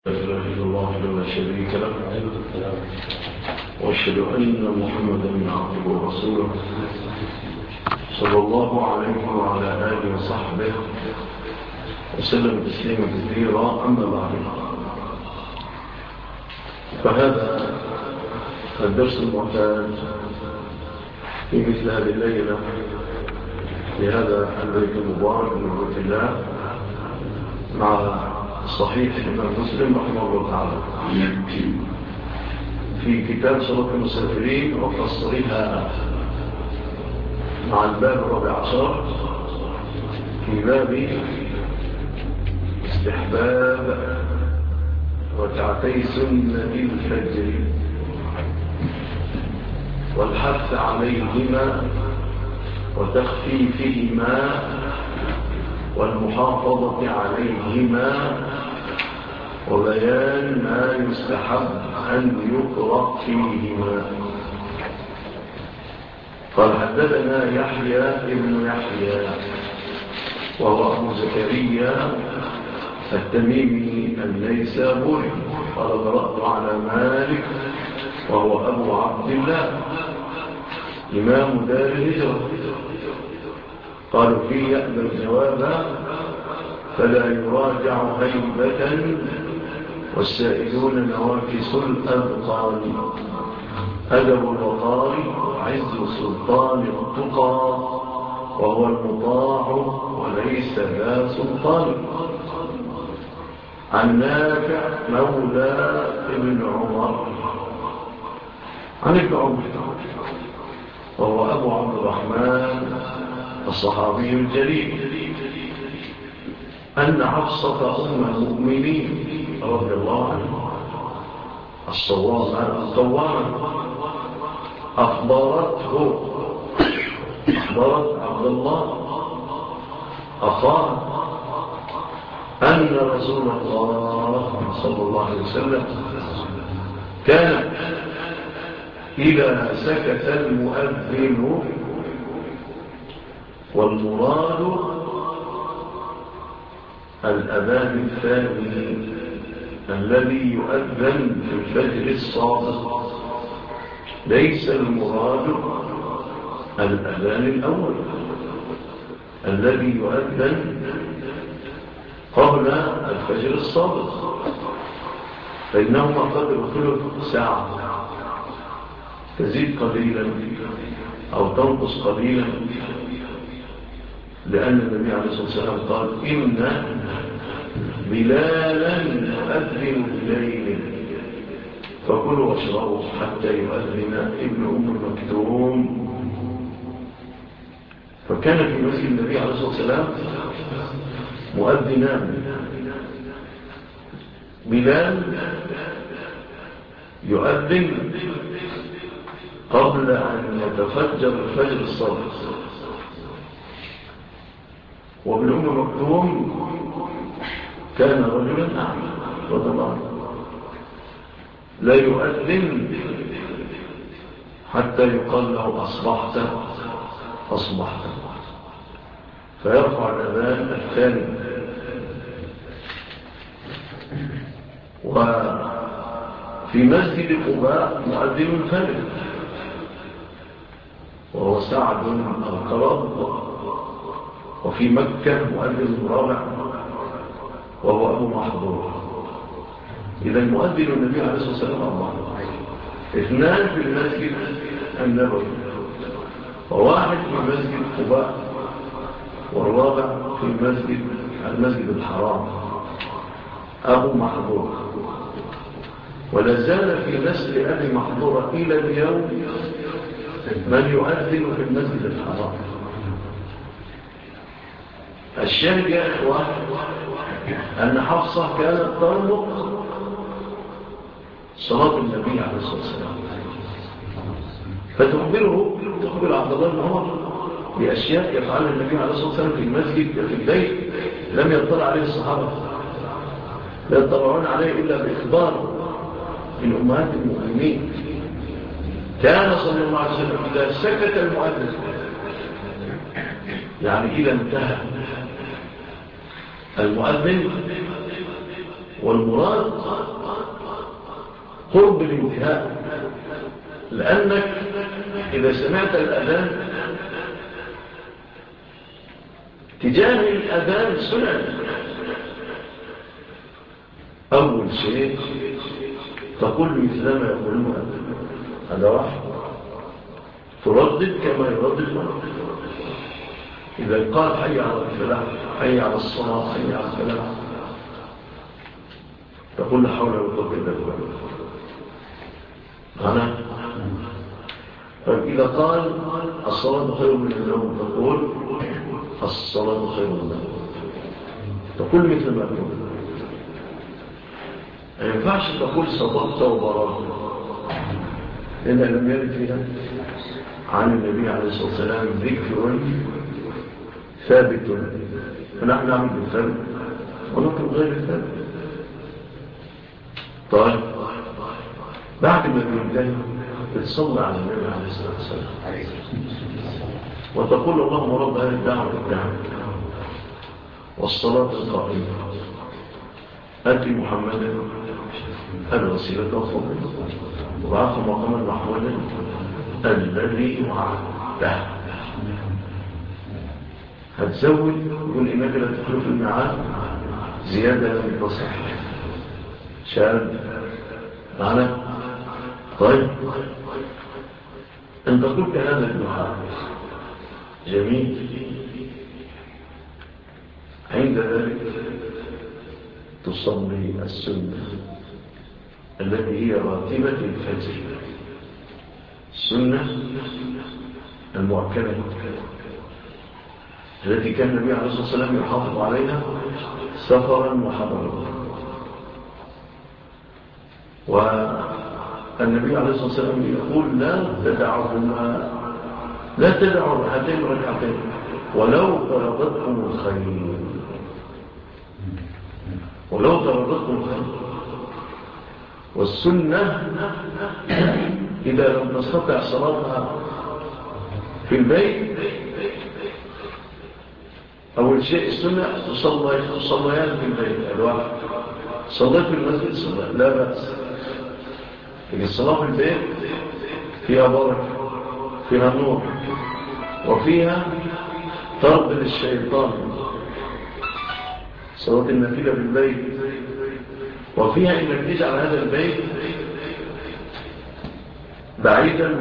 لا إله إلا الله لا شريك له وأشهد أن محمدا عبده ورسوله صلى الله عليه وعلى آله وصحبه وسلم تسليما كثيرا. أما بعد، فهذا الدرس المعتاد في مثل هذه الليلة في هذا البيت المبارك من بيت الله مع صحيح الإمام مسلم رحمه الله تعالى في كتاب صلاة المسافرين وفصلها مع الباب الرابع عشر في باب استحباب ركعتي سنة الفجر والحث عليهما وتخفيفهما والمحافظة عليهما وبيان ما يستحب أن يقرأ فيهما. قال حدثنا يحيى ابن يحيى وهو أبو زكريا التميمي النيسابوري قال قرأت على مالك وهو أبو عبد الله إمام دار الهجرة. قالوا فيه يأبى الجواب فلا يراجع هيبة والسائلون نواكس الأذقان أدب الوقار وعز سلطان التقى وهو المطاع وليس ذا سلطان. عن نافع مولى ابن عمر عن ابن عمر وهو أبو عبد الرحمن الصحابي الجليل أن حفصة أم المؤمنين رضي الله عنه القوامة أخبرت عبد الله أخاه أن رسول الله صلى الله عليه وسلم كان إذا سكت المؤذن والمراد الأذان الثاني الذي يؤذن في الفجر الصادق ليس المراد الأذان الأول الذي يؤذن قبل الفجر الصادق، فإنهما قد يدخلوا ساعة تزيد قليلا أو تنقص قليلا، لأن النبي عليه الصلاة والسلام قال إن بلالا يؤذن الليل فكلوا واشربوا حتى يؤذن ابن أم مكتوم. فكان في مسجد النبي عليه الصلاة والسلام مؤذنان، بلال يؤذن قبل أن يتفجر الفجر الصادق، وابن أم مكتوم كان رجلا أعمى رضي الله عنه لا يؤذن حتى يقال له أصبحت فيرفع الأذان الثاني. وفي مسجد قباء مؤذن الفجر وهو سعد القرض، وفي مكة مؤذن الرابع وهو أبو محظور. إذا مؤذن النبي عليه الصلاة والسلام الله اثنان في المسجد النبوي وواحد في مسجد قباء والرابع في المسجد الحرام أبو محظور. ولازال في نسل أبي محظور إلى اليوم من يؤذن في المسجد الحرام. الشاهد يا إخوان أن حفصة كانت ترمق صلاة النبي عليه الصلاة والسلام، فتخبر عبد الله بن عمر بأشياء يفعلها النبي عليه الصلاة والسلام في المسجد في البيت لم يطلع عليه الصحابة، لا يطلعون عليه إلا بإخبار من أمهات المؤمنين. كان صلى الله عليه وسلم إذا سكت المؤذن، يعني إذا انتهى المؤذن والمراد قرب الانتهاء، لأنك إذا سمعت الأذان تجاه الأذان سنن. أول شيء تقول مثل ما يقولون، هذا واحد، تردد كما يردد المرض. إذا قال حي على الفلاح، حي على الصلاة، حي على الفلاح، تقول لا حول ولا قوة إلا بالله. أنا فإذا قال الصلاة خير من النوم، تقول الصلاة خير من النوم، تقول مثل ما تقول. ما ينفعش تقول صدقت وبررت، لأن لم يرد فيها عن النبي عليه الصلاة والسلام ذكر ثابت، فنحن نعمل بالثابت ونطلب غير الثابت. طيب بعد ما بينتهي بتصلي على النبي عليه الصلاة والسلام وتقول اللهم رب هذه الدعوة التامة والصلاة القائمة آت محمدا الوسيلة والفضيلة وبعثه مقاما محمودا الذي وعده. هتزود يقول إنك لا تخلف الميعاد زيادة لم تصح شاب معنا. طيب انت قلت هذا الدعاء جميل، عند ذلك تصلي السنة التي هي راتبة الفجر، السنة المؤكدة التي كان النبي عليه الصلاة والسلام يحافظ عليها سفرا وحضرا. والنبي عليه الصلاة والسلام يقول لا تدعوا هاتين ركعتين ولو طردتكم الخير، ولو طردتكم الخير. والسنة إذا لم تستطع صلاتها في البيت، أول شيء السنة تصليان في البيت الواحد. صليت في المسجد صلاة لا بأس، لكن الصلاة في البيت فيها بركة، فيها نور، وفيها طرد للشيطان. صلاة النافلة في البيت وفيها إنك تجعل هذا البيت بعيدا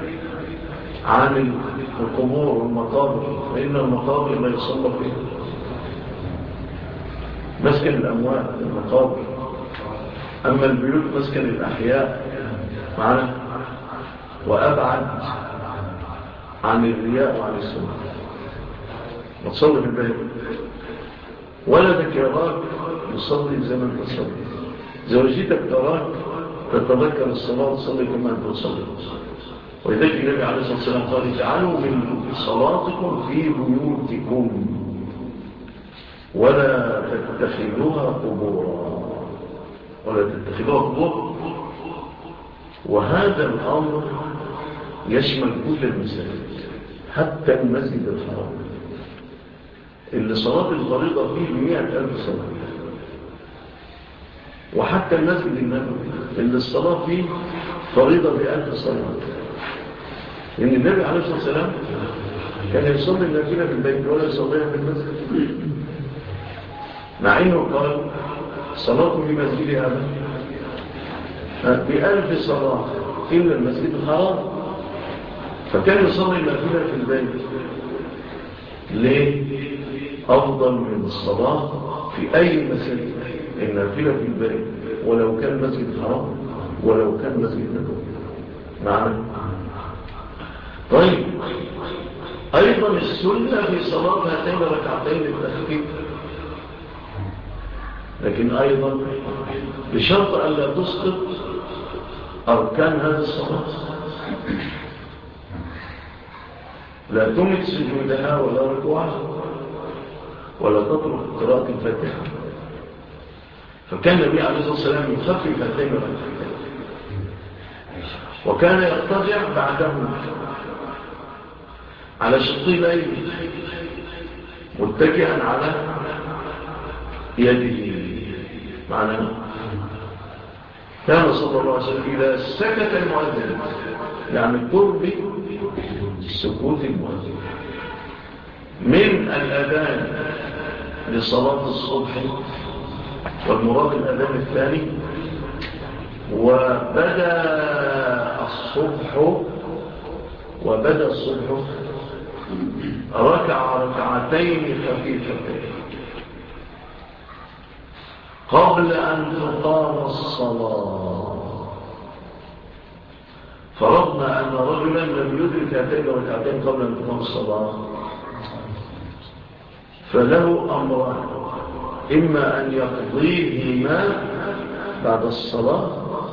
عن القبور والمقابر، فإن المقابر لا يصلى فيها. مسكن الأموات المقابر، أما البيوت مسكن الأحياء معنا، وأبعد عن الرياء وعن السنة. وتصلي في البيت، ولدك يراك يصلي زي ما انت تصلي، زوجتك تراك تتذكر الصلاة وتصلي كما انت تصلي. ولذلك النبي عليه الصلاة والسلام قال اجعلوا من صلاتكم في بيوتكم ولا تتخذوها قبورا، ولا تتخذوها قبور. وهذا الأمر يشمل كل المساجد، حتى المسجد الحرام اللي صلاة الفريضة فيه 100,000 صلاة، وحتى المسجد النبوي اللي الصلاة فيه فريضة ب1000 صلاة. لأن النبي عليه الصلاة والسلام كان يصلي النافلة في البيت ولا يصليها في المسجد، مع أنه قال صلاة في مسجد هذا ب1000 صلاة إلا المسجد الحرام. فكان يصلي النافلة في البيت. ليه؟ أفضل من الصلاة في أي مسجد. النافلة في البيت ولو كان مسجد الحرام ولو كان مسجد نبوي معنا. طيب أيضا السنة في صلاة هاتين ركعتين للتخفيف، لكن أيضا بشرط أن لا تسقط أركان هذه الصلاة، لا تمت سجودها ولا ركوعها ولا تترك قراءة الفاتحة. فكان النبي عليه الصلاة والسلام يخفف هاتين الركعتين، وكان يضطجع بعدهم على شقي ليل متكئا على يده معناه كان صلى الله عليه وسلم إذا سكت المؤذن يعني قرب سكوت المؤذن من الأذان لصلاة الصبح والمراد الأذان الثاني وبدأ الصبح ركع ركعتين خفيفتين قبل أن تقام الصلاة. فرضنا أن رجلا لم يدرك هاتين ركعتين قبل أن تقام الصلاة، فله أمران: إما أن يقضيهما بعد الصلاة،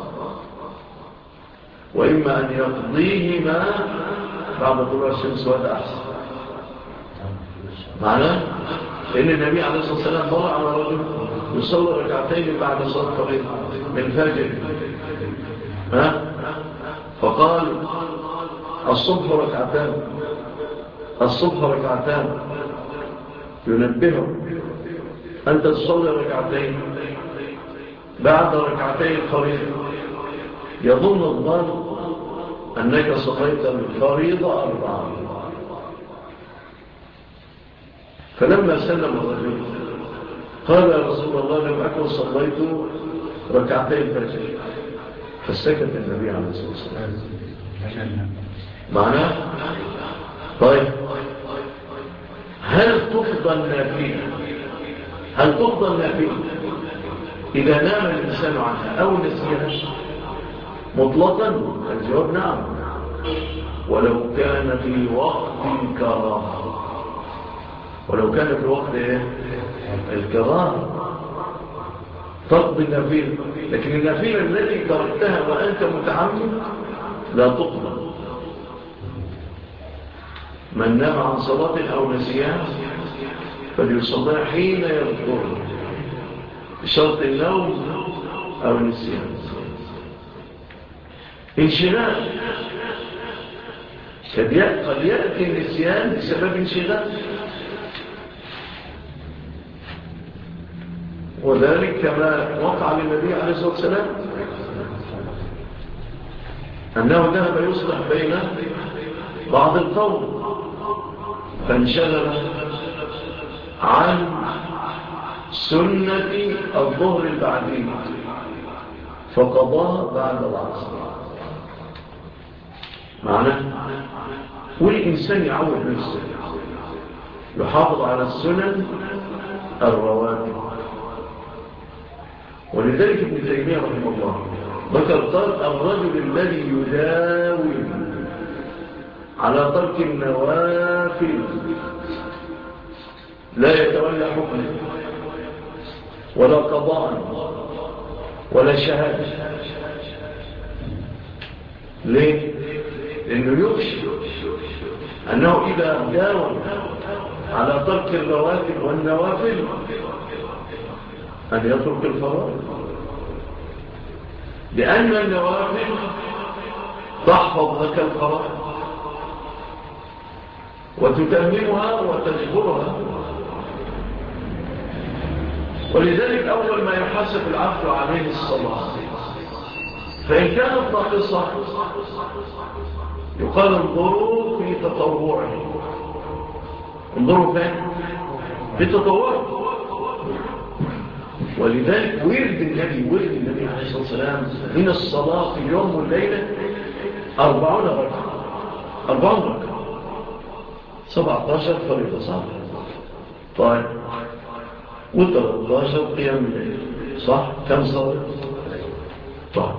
وإما أن يقضيهما بعد طلوع الشمس، وهذا أحسن. معناه لأن النبي عليه الصلاة والسلام مر على رجل يصلي ركعتين بعد صلاة الفجر من الفجر، فقال الصبح ركعتان، ينبهه أنت تصلي ركعتين بعد ركعتين الفريضة، يظن الظن أنك صليت الفريضة 4. فلما سلم الرجل قال يا رسول الله لم أكن صليت ركعتين الفجر، فسكت النبي عليه الصلاة والسلام. معناه طيب هل تفضل نافلة إذا نام الإنسان عنها أو نسيها مطلقا؟ الجواب نعم، ولو كان في وقت الكراهة. ولو كان في وقت الكراهة تقضي النافلة، لكن النافلة التي تركتها وأنت متعمد لا تقضى. من نام عن صلاة أو نسيها فليصليها حين يذكر بشرط النوم أو النسيان. انشغال قد يأتي النسيان بسبب انشغال، وذلك كما وقع للنبي عليه الصلاة والسلام أنه ذهب يصلح بين بعض القوم فانشغل عن سنة الظهر البعدي فقضاها بعد العصر. معناه والإنسان يعود نفسه يحافظ على السنن الرواتب. ولذلك ابن تيمية رحمه الله ذكر قال الرجل الذي يداوم على ترك النوافل لا يتولى حكمه ولا قضاء ولا شهادة. ليه؟ لأنه يخشى أنه إذا داوم على ترك الرواتب والنوافل أن يترك الفرائض، لأن النوافل تحفظ لك الفرائض وتتممها وتجبرها. ولذلك أول ما يحاسب العبد عليه الصلاة، فإن كانت ناقصة يقال انظروا في تطوعه. انظروا فين؟ في تطوعه. ولذلك ورد النبي عليه الصلاة والسلام من الصلاة في اليوم والليلة 40 ركعة 17 فريضة صح؟ طيب و13 قيام الليل صح؟ كم صلاة؟ طيب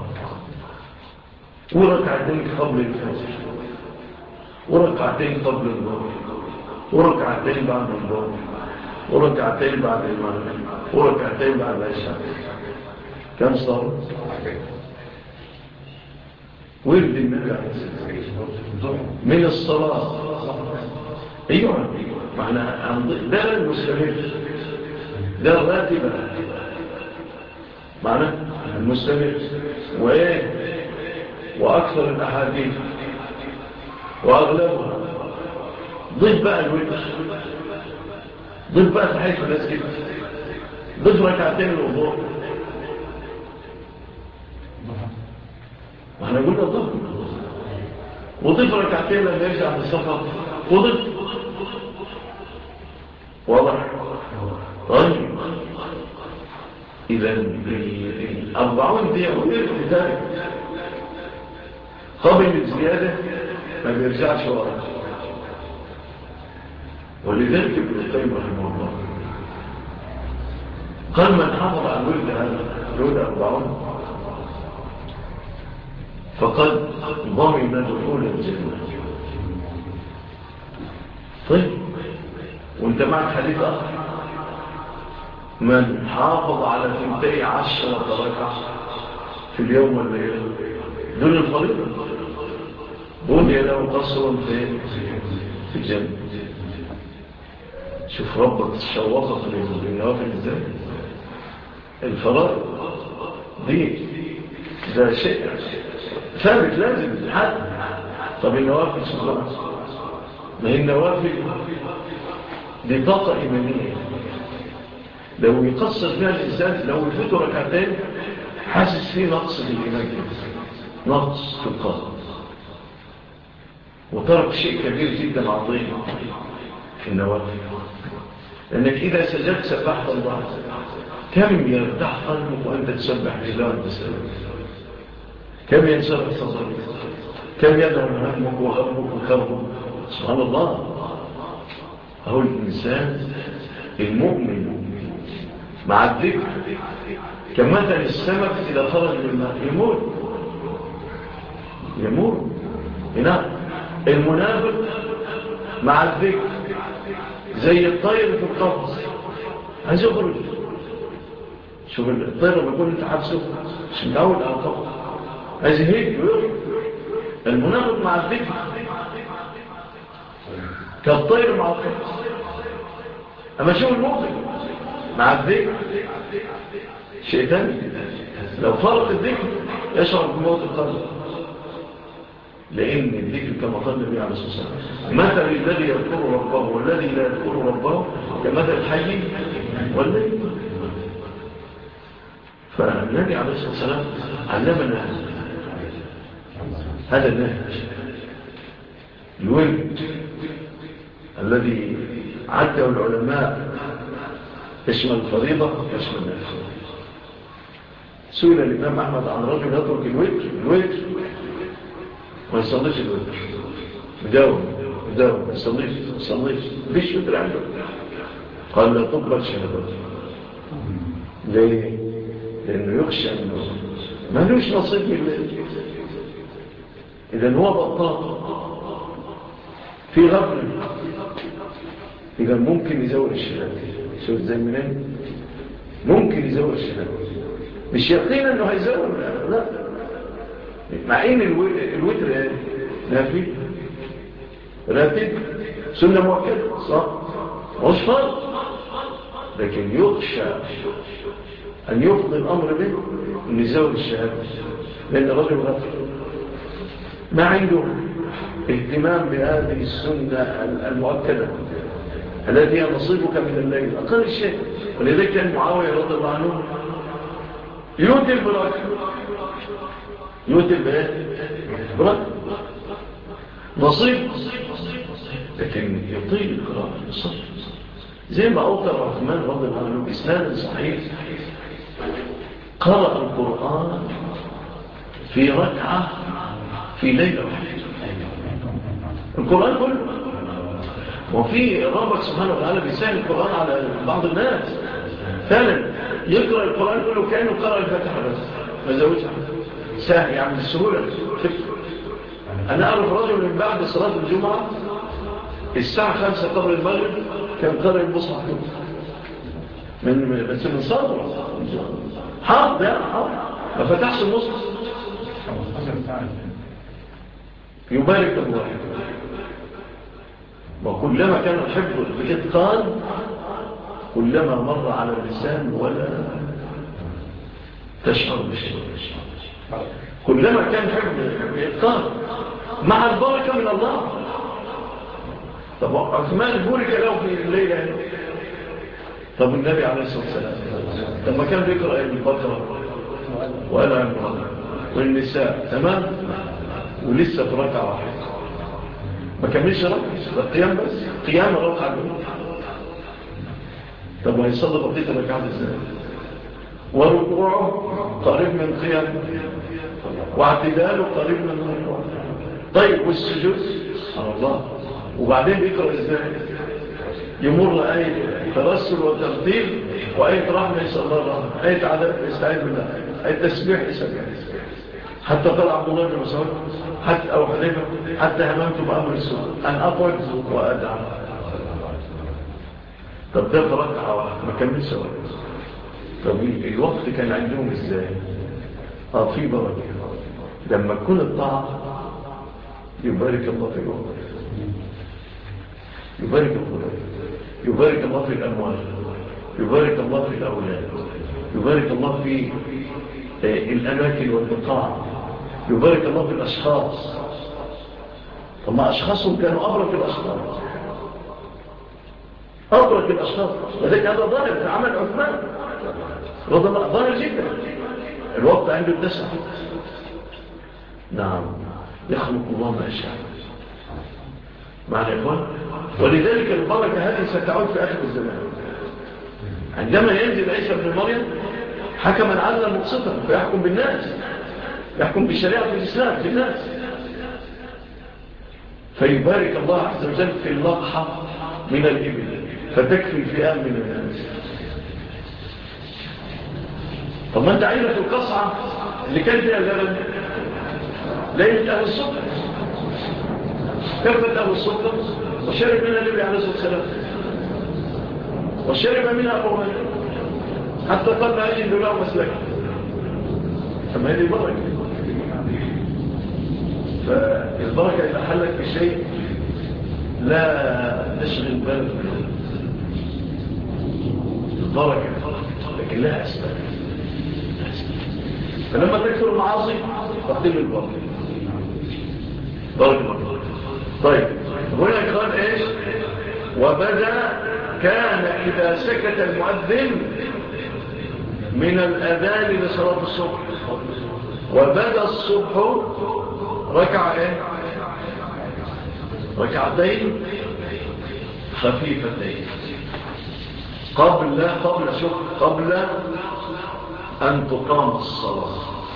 وركعتين قبل الفجر وركعتين قبل الظهر وركعتين بعد الظهر وركعتين بعد المغرب وركعتين بعد العشاء. كم صار؟ ورد النبي عليه الصلاة والسلام من الصلاة. أيها معنى ده المستمر، ده الراتبة معنى المستمر. وأكثر الأحاديث وأغلبها ضد بقى الوتر، ضد بقى تحية المسجد، ضد ركعتين الوضوء، واحنا قلنا الظهر، وضيف ركعتين لما يرجع من السفر، وضيف. واضح؟ طيب إذا 40 دقيقة وغير ذلك قبل الزيادة ما بيرجعش ورا. ولذلك ابن القيم رحمه الله قال من حافظ على الورد هذا الورد 40 فقد ضمن دخول الجنة. طيب وانت معك حديث آخر من حافظ على 12 ركعة في اليوم والليلة دون الفريضة بني له قصر في الجنة. شوف ربك تشوقك للنوافل ازاي. الفرائض دي ده شيء ثابت لازم حد. طب النوافل سبحانه، ما هي النوافل دي طاقة إيمانية لو يقصر فيها الإنسان، لو يفوت ركعتين حاسس فيه نقص في الإيمان، نقص في القلب، وترك شيء كبير جدا عظيم في النوافل. لأنك إذا سجدت سبحت الله، كم يرتاح قلبك وأنت تسبح لله وتسبح، كم ينشرح صدرك، كم يذهب همك وغمك وكربك. سبحان الله. هو الإنسان المؤمن مع الذكر كمثل السمك إذا خرج من الماء يموت. هنا المنافق مع الذكر زي الطير في القفص عايز يخرج. شوف الطير لما يكون انت حابسه مش متعود على القفص عايز يهيج ويخرج. المنافق مع الذكر كالطير مع القفص. اما شوف المؤمن مع الذكر شيء ثاني. لو فرق الذكر يشعر بموت القلب، لأن الذكر كما قال النبي عليه الصلاة والسلام مثل الذي يذكر ربه والذي لا يذكر ربه كمثل الحي والميت. فالنبي عليه الصلاة والسلام علمنا هذا النهج الورد الذي عده العلماء يشمل الفريضة يشمل النفس. سئل الإمام أحمد عن رجل يترك الوتر ما يصليش الوتر، مداوم ما يصليش بيش وتر عنده. قال لا تقبل شهادته. ليه؟ لأنه يخشى أنه ما لوش نصيب من الليل. إذا هو بطاط في غفل، إذا ممكن يزور الشهادة. شوف زي منين ممكن يزور الشهادة، مش يقينا أنه هيزور، لا. مع ان الوتر نافي راتب سنة مؤكدة صح مش فرض، لكن يخشى أن يفضي الأمر به أن يزور الشهادة، لأن الرجل غفل ما عنده اهتمام بهذه السنة المؤكدة التي هي نصيبك من الليل أقل شيء. ولذلك كان معاوية رضي الله عنه يوتر بركة، يوتر بركة نصيب، لكن يطيل قراءة الصف زي ما أوتر عثمان رضي الله عنه بإسناد صحيح. قرأ القرآن في ركعة في ليلة واحدة، القرآن كله. وفي ربك سبحانه وتعالى بيسهل القرآن على بعض الناس، فعلا يقرأ القرآن كله كأنه قرأ الفاتحة بس ما زودش سهل يعني بالسهولة. أنا أعرف رجل من بعد صلاة الجمعة الساعة 5 قبل المغرب كان قرأ المصحف بس من صدره حاضر يعني حاضر ما فتحش المصحف. يبارك الله. وكلما كان الحفظ بإتقان كلما مر على اللسان ولا تشعر بشيء. كلما كان حفظ بإتقان مع البركة من الله. طب عثمان بورك له في الليلة. طب النبي عليه الصلاة والسلام لما كان بيقرأ البقرة وآل عمران والنساء، تمام، ولسه في ركعة واحدة ما كملش ركعة، القيام بس قيام ركعة دول. طب وهيصلي بقية الركعات ازاي؟ وركوعه قريب من قيام، واعتداله قريب من الركوع. طيب والسجود سبحان الله. وبعدين بيقرأ ازاي؟ يمر آية ترسل وترتيب، وآية رحمة يسأل الله الرحمة، آية عذاب يستعيذ بالله، آية تسبيح يسبح. حتى قال عبد الله بن مسعود حتى أو حذيفة حتى هممت بأمر السوء أن أقعد وأدعى. طب ده في ركعة واحدة ما كملش وقت. طب الوقت كان عندهم ازاي؟ في بركة. لما تكون الطاعة يبارك الله في الوقت، يبارك الله، يبارك الله في الأموال، يبارك الله في الأولاد، يبارك الله في الأماكن والبقاع، يبارك الله في الأشخاص. فما أشخاصهم كانوا أبرك الأشخاص، أبرك الأشخاص. وذلك هذا ظاهر في عمل عثمان رضي الله، ظاهر جدا. الوقت عنده الدسع. نعم، يخلق الله ما يشاء. معنى يا إخوان، ولذلك البركة هذه ستعود في آخر الزمان. عندما ينزل عيسى بن مريم حكما عدلا مقسطا فيحكم بالناس، يحكم بشريعة الإسلام في الناس، فيبارك الله عز وجل في اللقحة من الإبل فتكفي الفئام من الناس. طب ما انت عينك القصعة اللي كان فيها اللبن ليلة أهل الصبح، كفت أهل الصبح وشرب منها النبي عليه الصلاة والسلام، وشرب منها أبو هريرة حتى قال ما أجد له مسلك. فما هذه بركة. فالبركة إذا حلت بشيء لا تشغل بالك منه. البركة لكن لها أسباب. فلما تكثر المعاصي تقدم البركة، بركة. طيب هنا قال إيش؟ وبدأ كان إذا سكت المؤذن من الأذان لصلاة الصبح، وبدأ الصبح ركع إيه؟ ركعتين خفيفتين قبل أن تقام الصلاة.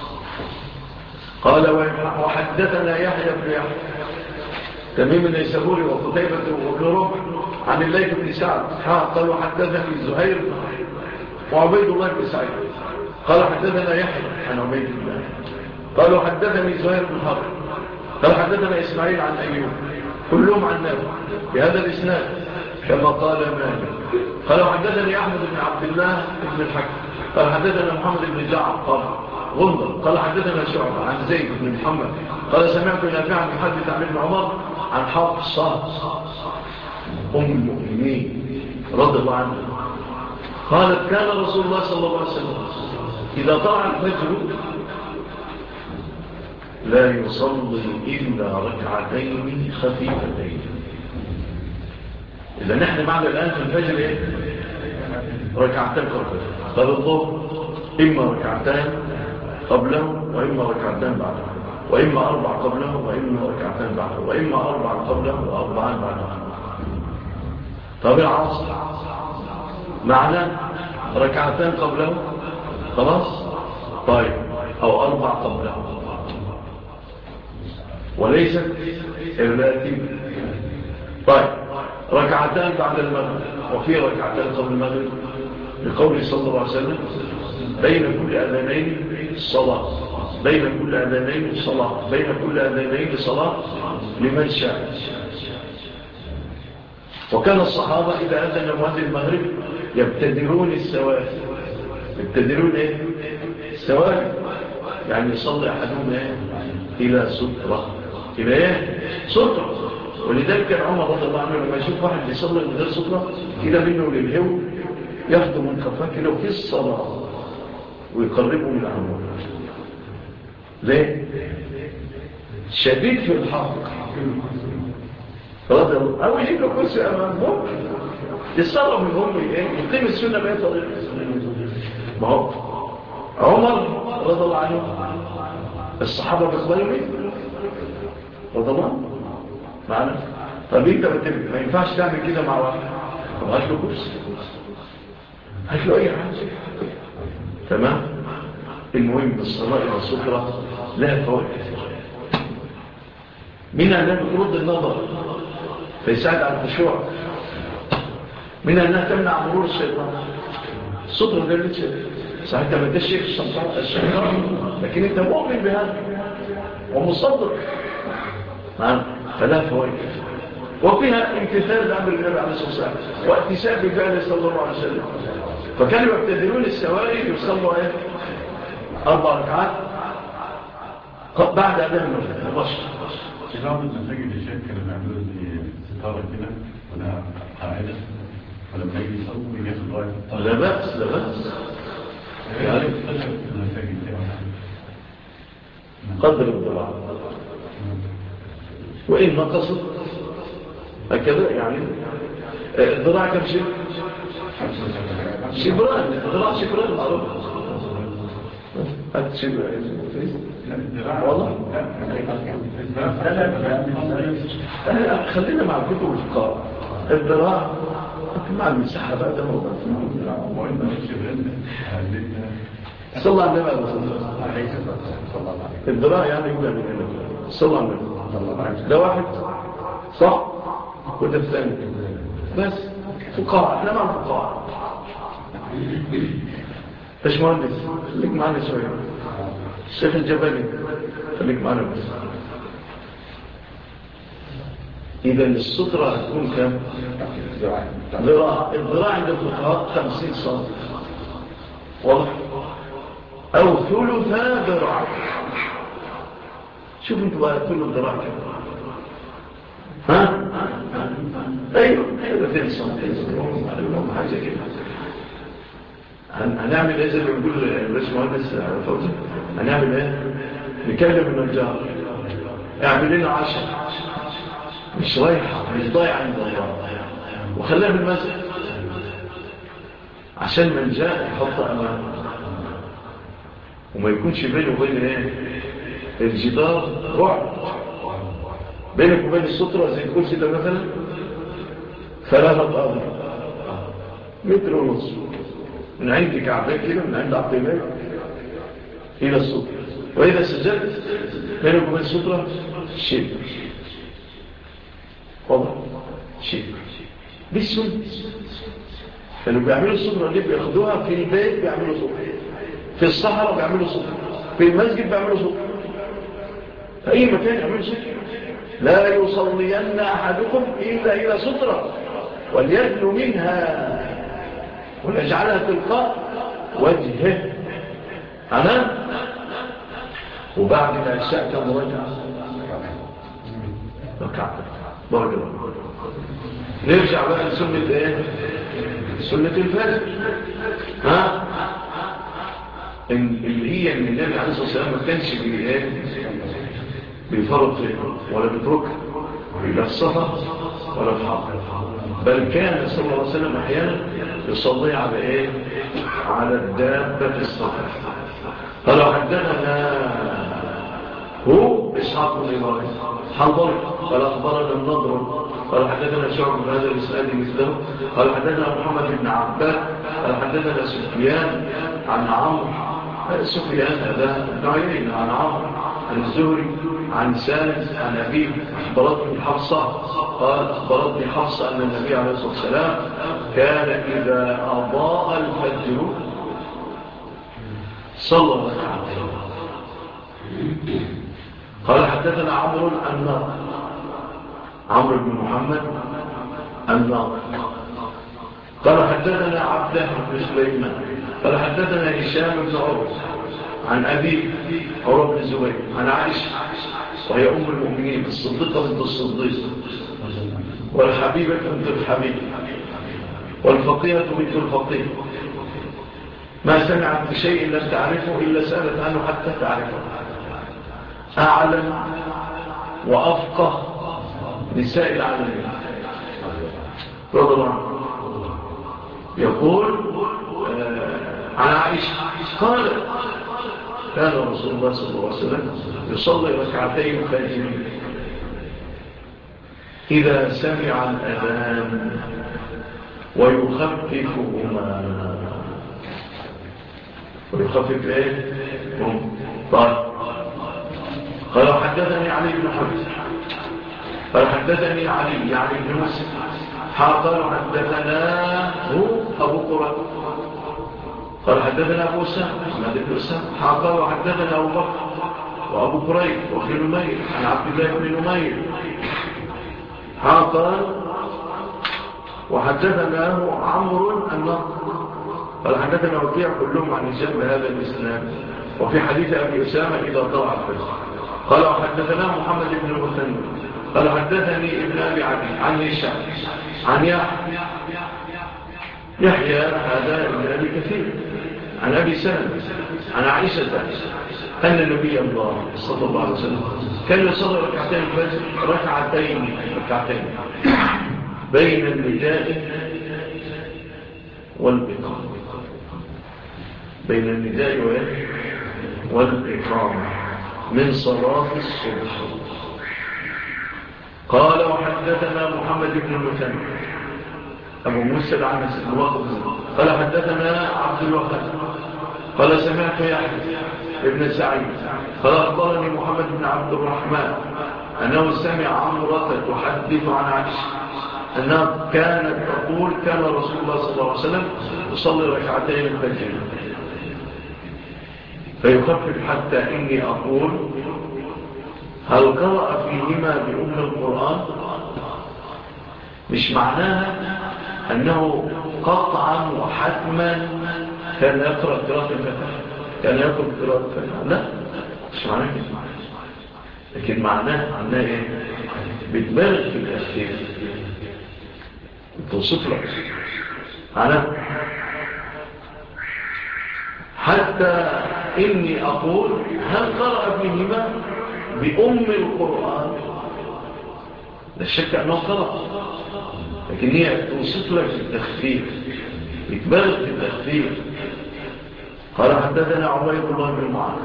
قال وحدثنا يحيى بن يحيى تميم النيسابوري وقتيبة وابن رمح عن الليث بن سعد قال وحدثني زهير وعبيد الله بن سعيد قال حدثنا يحيى عن عبيد الله قال حدثني زهير بن حرب قال حدثنا إسماعيل عن أيوب كلهم عن نافع بهذا الإسناد كما قال مالك. قال حدثني أحمد بن عبد الله بن الحكم قال حدثنا محمد بن جعفر غندر قال حدثنا شعبة عن زيد بن محمد قال سمعت نافعا يحدث عن ابن عمر عن حفصة أم المؤمنين رضي الله عنها قالت كان رسول الله صلى الله عليه وسلم إذا طلع الفجر لا يصلي إلا ركعتين خفيفتين. إذا نحن معنا الآن في الفجر إيه؟ ركعتين خفيفتين. قال الظهر إما ركعتان قبله وإما ركعتان بعده، وإما 4 قبله وإما ركعتان بعده، وإما 4 قبله و4 بعده. طب العصر معنى ركعتان قبله خلاص طيب، أو 4 قبله، وليس الراتب. طيب ركعتان بعد المغرب، وفي ركعتان قبل المغرب لقول صلى الله عليه وسلم بين كل أذانين صلاة، بين كل أذانين صلاة، بين كل أذانين صلاة لمن شاء. وكان الصحابة إذا أذن مؤذن المغرب يبتدرون السواد. يبتدرون إيه؟ السواد، يعني يصلي أحدهم إيه؟ إلى سترة، إلى إيه؟ سترة. ولذلك كان عمر رضي الله عنه لما يشوف واحد يصلي من غير سترة كده منه للهو ياخده من كفاه كده في الصلاة ويقربه من عمره. ليه؟ شديد في الحق رضي الله، أو يجيب له كرسي أمامه يصرف من أمه إيه؟ يقيم السنة بأي طريقة. ما هو عمر رضي الله عنه الصحابة بيقبلوا مين؟ رضي الله معنا. طب انت ما ينفعش تعمل كده مع واحد، طب هات له كرسي، هات له اي حاجة. تمام. المهم الصلاة إلى السفرة لها فوائد كثيرة، منها أنها بترد النظر فيساعد على الخشوع، منها أنها تمنع مرور الشيطان. السفرة ده اللي صحيح انت ما انتش شيخ الشيطان، لكن انت مؤمن بهذا ومصدق. فلها فوائد، وفيها امتثال لأمر النبي عليه الصلاة والسلام واكتساب بفعله صلى الله عليه وسلم. فكانوا يبتدلون السوائل يصلوا 4 ركعات بعد أذان المباشر. في بعض المساجد الشيخ كانوا بيعملوا زي ستارة كده ولا قاعدة ولما يجي يصلوا بيجي الغاية. لا بأس لا بأس، يعني المساجد قدر الضراع وإن نقصت هكذا. يعني الضراع كم شيء؟ شبران. الضراع شبران معروف. والله خلينا مع الكتب الفقهاء. الذراع مع المساحة بقى ده موضوع صلى الله عليه وسلم. الذراع يعني يقول صلى الله عليه وسلم ده واحد صح وده الثاني بس فقهاء. احنا مع الفقهاء. ايش مهندس خليك معنا شوية. الشيخ الجبلي خليك معنا بس. إذا السطرة هتكون كم؟ ذراع. الذراع عند الفقهاء 50 سم واضح، أو ثلثا ذراع. شوف انتوا بقى ثلث ذراع كم؟ ها؟ أيوه 30 سم حاجة كده. هنعمل ايه زي ما بيقول الرئيس مهندس فوزي؟ هنعمل ايه؟ نكلم النجار اعمل لنا 10 مش رايحه مش ضايعه عند الله، وخليها في المسجد عشان من جاء يحط امان وما يكونش بينه وبين ايه الجدار بعد. بينك وبين الستره زي الكرسي ده مثلا 3 أرض 1.5 متر من عند كعبين كده، من عند عقبين إلى السطرة. وإذا سجدت بينك وبين السطرة شبر. واضح؟ شبر. دي السنة. كانوا بيعملوا السطرة اللي بياخدوها في البيت بيعملوا سطرة، في الصحراء بيعملوا سطرة، في المسجد بيعملوا سطرة، في أي مكان يعملوا سطرة. لا يصلين أحدكم إلا إلى سطرة وليدنو منها ونجعلها تلقاء وجهه. أنا وبعد ما يشاء كم رجع ركعت بارك الله. نرجع بقى لسنة ايه؟ سنة الفجر. ها اللي هي ان النبي عليه الصلاة والسلام ما كانش بيفرط ولا بيترك لا في السفر ولا في الحضر، بل كان صلى الله عليه وسلم احيانا يصلي على ايه؟ على الدابة في السفر. فلو حدثنا هو إسحاق بن إبراهيم حضر قال أخبرنا النضر قال حدثنا شعب بن هذا الإسناد مثله قال حدثنا محمد بن عباد قال حدثنا سفيان عن عمرو. سفيان هذا ابن عيينة عن عمرو عن الزهري عن سالم عن أبيه أخبرتني حفصة قال أخبرتني حفصة أن النبي عليه الصلاة والسلام كان إذا أضاء الفجر صلى ركعتين. قال حدثنا عمرو الناقد عمرو بن محمد الناقد قال حدثنا عبد الله بن سليمان قال حدثنا هشام بن عروة عن أبي عروة بن الزبير عن عائشة وهي أم المؤمنين الصديقة بنت الصديق والحبيبة بنت الحبيب والفقيهة بنت الفقيه ما سمعت بشيء لم تعرفه إلا سألت عنه حتى تعرفه. أعلم وأفقه نساء العالمين رضي الله عنه. يقول عن عائشة قال كان رسول الله صلى الله عليه وسلم يصلي ركعتين الفجر إذا سمع الأذان ويخففهما. ويخفف إيه؟ طيب. قال حدثني علي بن حمزة قال حدثني علي يعني بن مسلم قال حدثنا أبو قرة قال حدثنا أبو أسامة محمد بن أسامة قال حدثنا أبو بكر وأبو كريب وأخي نمير عن عبد الله بن نمير قال وحدثناه عمرو النضر قال حدثنا وكيع كلهم عن هشام بهذا الإسلام. وفي حديث أبي أسامة إذا طلع الفجر قال وحدثنا محمد بن المثنى قال حدثني ابن أبي عدي عن هشام عن يحيى هذا ابن أبي كثير عن أبي سلمة عن عائشة أن النبي الله صلى الله عليه وسلم كان يصلي ركعتين الفجر ركعتين بين النداء والإقامة بين النداء والإقامة من صلاة الصبح. قال وحدثنا محمد بن المثنى أبو موسى العنسي قال حدثنا عبد الوهاب قال سمعت يحيى ابن سعيد قال أخبرني محمد بن عبد الرحمن أنه سمع عمرة تحدث عن عائشة أنها كانت تقول كان رسول الله صلى الله عليه وسلم يصلي ركعتين الفجر فيخفف حتى إني أقول هل قرأ فيهما بأم القرآن؟ مش معناها أنه قطعا وحتما كان يقرأ قراءة الفتح كان يقرأ قراءة الفتح لا مش معناها كده لكن معناها إيه؟ بتبالغ في التفسير توصف لك أنا حتى إني أقول هل قرأ فيهما بأم القرآن؟ لا شك أنه قرأ لكن هي توصف لك في التخفيف بتبالغ في التخفيف. قال حدثنا عبيد الله بن معاذ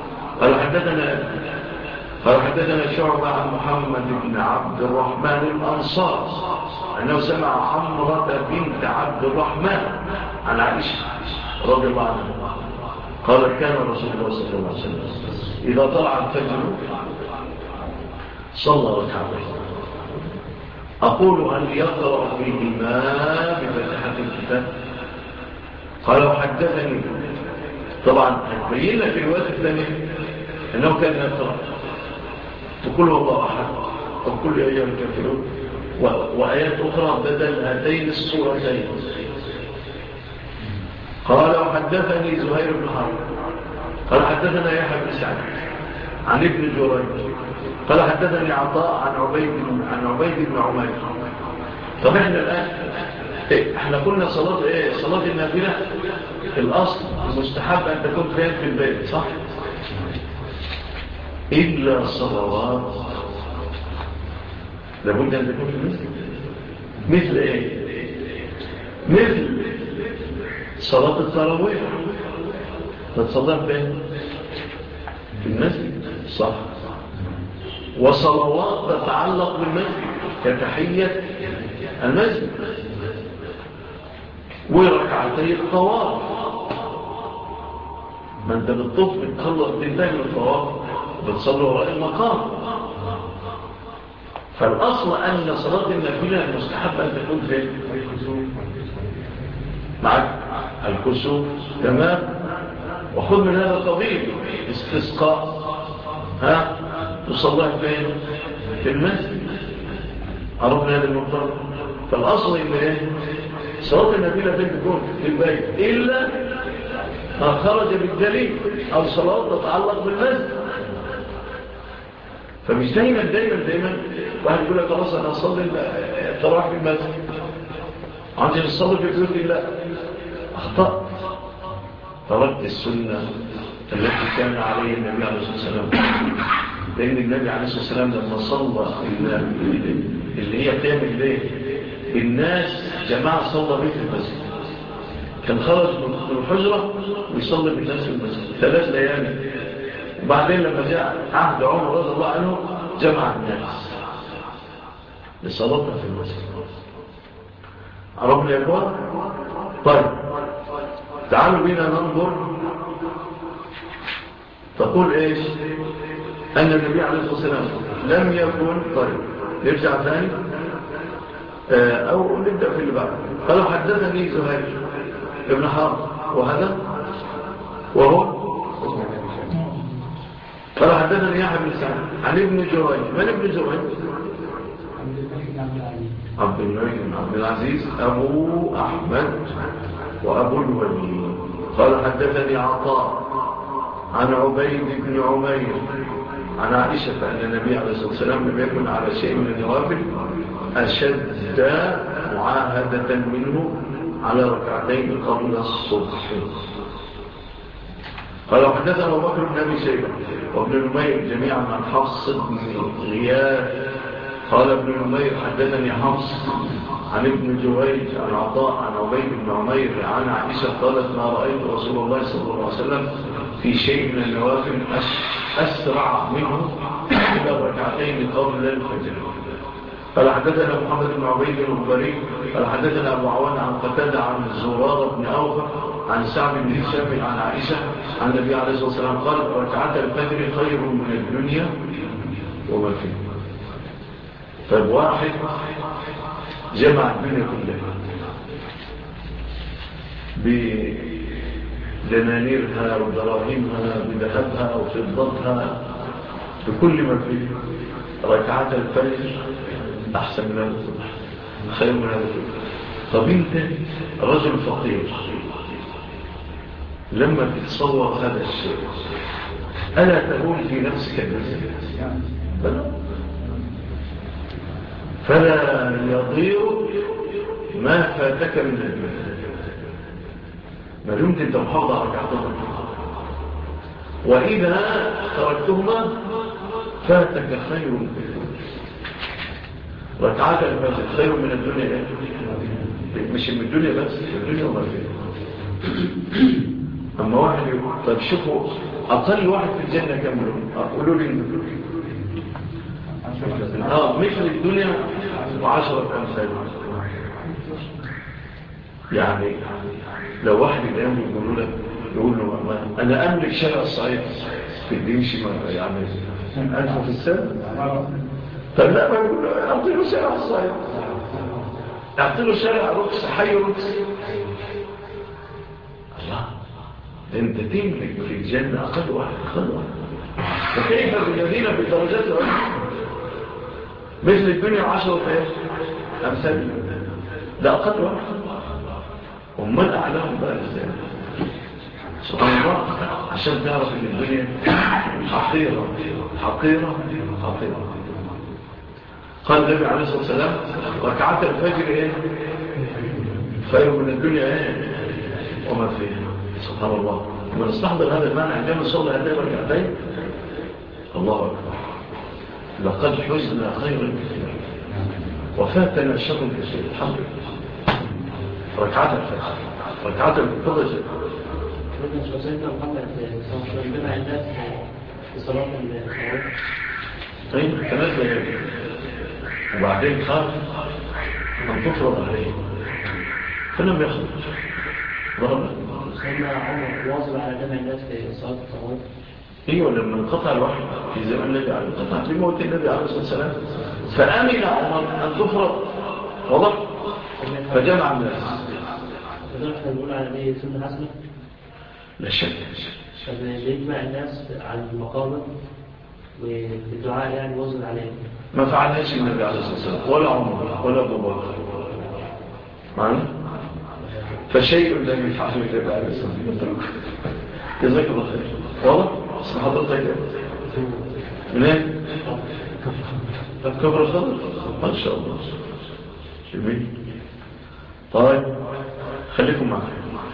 قال حدثنا شعبة عن محمد بن عبد الرحمن الأنصار أنه سمع عمرة بنت عبد الرحمن عن عائشة رضي الله عنها قال كان رسول الله صلى الله عليه وسلم إذا طلع الفجر صلى ركعتين أقول هل يقرأ فيهما بفتحة الكتاب؟ قال وحدثني طبعا هتبين لك الوقت الثاني أنه كان يقرأ وكل والله أحد وكل أيام الكافرون وآيات أخرى بدل هاتين الصورتين. قال وحدثني زهير بن حرب قال حدثنا يحيى بن سعد عن ابن جريج قال حدثني عطاء عن عبيد بن عمير. طب احنا الآن احنا قلنا صلاة ايه؟ صلاة النافلة الأصل المستحب أن تكون فين في البيت صح؟ إلا صلوات لابد أن تكون في المسجد. مثل ايه؟ مثل صلاة التراويح تتصلى فين؟ في المسجد صح. وصلوات تتعلق بالمسجد كتحية المسجد وركعتي الطواف. ما انت بالطف بتنتهي من الطواف وبتصلي وراء المقام. فالأصل أن صلاة النافلة المستحب أن تكون فين؟ معك الكسوف تمام. وخذ من هذا الطبيب استسقاء تصلى فين؟ في المسجد. عرفنا هذا المقدار. فالأصل إن إيه؟ صلاة النافلة تكون في البيت إلا ما خرج بالدليل أو صلاة تتعلق بالمسجد. فمش دايما واحد يقول لك خلاص أنا أصلي التراويح في المسجد عندي نصلي في بيوت الله. أخطأت تركت السنة التي كان عليه النبي عليه الصلاة والسلام. لأن النبي عليه الصلاة والسلام لما صلى اللي هي قيام الليل الناس جماعة صلى بيه في المسجد كان خرج من الحجرة ويصلي بالناس في المسجد 3 ليالي وبعدين لما جاء عهد عمر رضي الله عنه جمع الناس لصلاتنا في المسجد. عرفنا يا اخوان؟ طيب تعالوا بينا ننظر. تقول ايش؟ ان النبي عليه الصلاه والسلام لم يكن. طيب نرجع ثاني او نبدا في اللي بعده. قال حدثني زهير ابن حرب وهذا وهو قال حدثني يحيى بن سعد عن ابن جريج. من ابن جريج؟ عبد الملك بن عبد العزيز أبو أحمد وأبو الوليد. قال حدثني عطاء عن عبيد بن عمير عن عائشة أن النبي عليه الصلاة والسلام لم يكن على شيء من النوافل أشد معاهدة منه على ركعتين قبل الصبح. قال حدثنا أبو بكر بن أبي شيبة وابن نمير جميعا عن حفص بن غياث. قال ابن نمير حدثني حفص عن ابن جريج عن عطاء عن عبيد بن عمير عن عائشة قالت ما رأيت رسول الله صلى الله عليه وسلم في شيء من النوافل أسرع منه إلى ركعتين قبل الفجر. قال حدثنا محمد بن عبيد الغبري قال حدثنا أبو عوان عن قتادة عن زرارة بن أوفى عن سعد بن هشام عن عائشة عن النبي عليه الصلاة والسلام قال ركعت الفجر خير من الدنيا وما فيها. فالواحد جمع الدنيا كلها بدنانيرها ودراهمها بذهبها وفضتها بكل ما فيه. ركعت الفجر أحسن من هذا الصبح، خير من هذا الصبح. طب انت رجل فقير لما تتصور هذا الشيء ألا تقول في نفسك المسجد فلا يضيع ما فاتك من الدنيا ما دمت انت محافظ على ركعتهما، وإذا تركتهما فاتك خير من الدنيا. ركعات الفجر خير من الدنيا، مش من الدنيا بس، من الدنيا وما فيها. أما واحد يقول طيب شوفوا أقل واحد في الجنة كم له؟ قولوا لي مثل الدنيا وعشرة أمثال. يعني لو واحد الآن يقول له أنا أملك شارع الصعيد في الدينش يعني ألف في السنة. طب لا ما يقول له أعطيه شارع الصعيد، أعطيه شارع رقص حي رقص. الله، أنت تملك في الجنة أقل واحد. وكيف بالذين في درجات العلم مثل الدنيا 10 أمثال؟ ده أقل واحد. ومن أعلام بقى إزاي؟ سبحان الله. عشان تعرف أن الدنيا حقيرة حقيرة حقيرة. قال النبي عليه الصلاة والسلام ركعات الفجر خير من الدنيا وما فيها. سبحان الله. ومن استحضر هذا المعنى عندما نصلي هذه الركعتين الله أكبر لقد حزنا خيرا كثيرا وفاتنا شر كثير. الحمد لله. ركعات الفجر ركعات الفجر سيدنا محمد صلى الله عليه الناس في صلاة الخوف. طيب تنزل وبعدين خاف أن تفرض عليه فلم يخرج ضربا. سيدنا عمر واظب على جمع الناس في صلاة الخوف. ايوه لما انقطع الوحي في زمن النبي عليه الصلاه والسلام بموت النبي عليه الصلاه والسلام فامن عمر ان تفرض واضح فجمع الناس. احنا بنقول على دي سنه حسنه لا شك. يجمع الناس على المقامه والدعاء يعني واظب عليه. ما فعلهاش النبي عليه الصلاه والسلام ولا عمر ولا ابو بكر معنا فشيء لم يفعله النبي عليه الصلاه والسلام. جزاك الله خير. واضح اسم حضرتك منين؟ كبر الخضر ما شاء الله. جميل. طيب خليكم معي.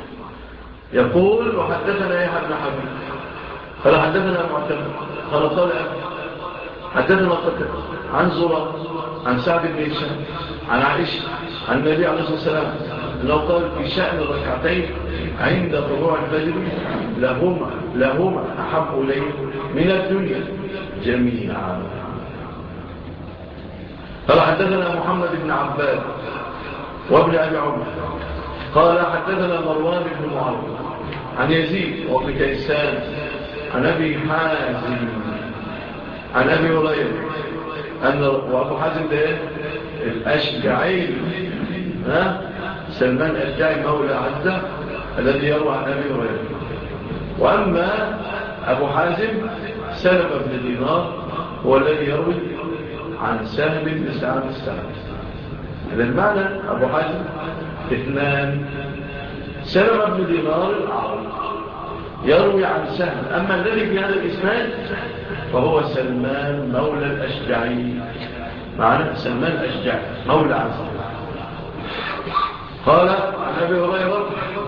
يقول وحدثنا يحيى بن حبيب قال حدثنا معتمد قال حدثنا قتادة عن زرارة عن سعد بن هشام عن عائشة عن النبي عليه الصلاة والسلام لو قال في شأن الركعتين عند طلوع الفجر لهما أحب إليه من الدنيا جميعا. قال حدثنا محمد بن عباد وابن أبي عمر قال حدثنا مروان بن معاوية عن يزيد وابن كيسان عن أبي حازم عن أبي هريرة وأبو حازم ده الأشجعي سلمان الأشجعي مولى عزة الذي يروى عن أبي هريرة. وأما أبو حازم سلمة بن دينار هو الذي يروي عن سهم بن سعد السعد. هذا المعنى أبو حازم اثنان. سلمة بن دينار الأعرج يروي عن سهم، أما الذي في هذا الإسناد فهو سلمان مولى الأشجعي. معنى سلمان الأشجعي مولى عزة. قال عن أبي هريرة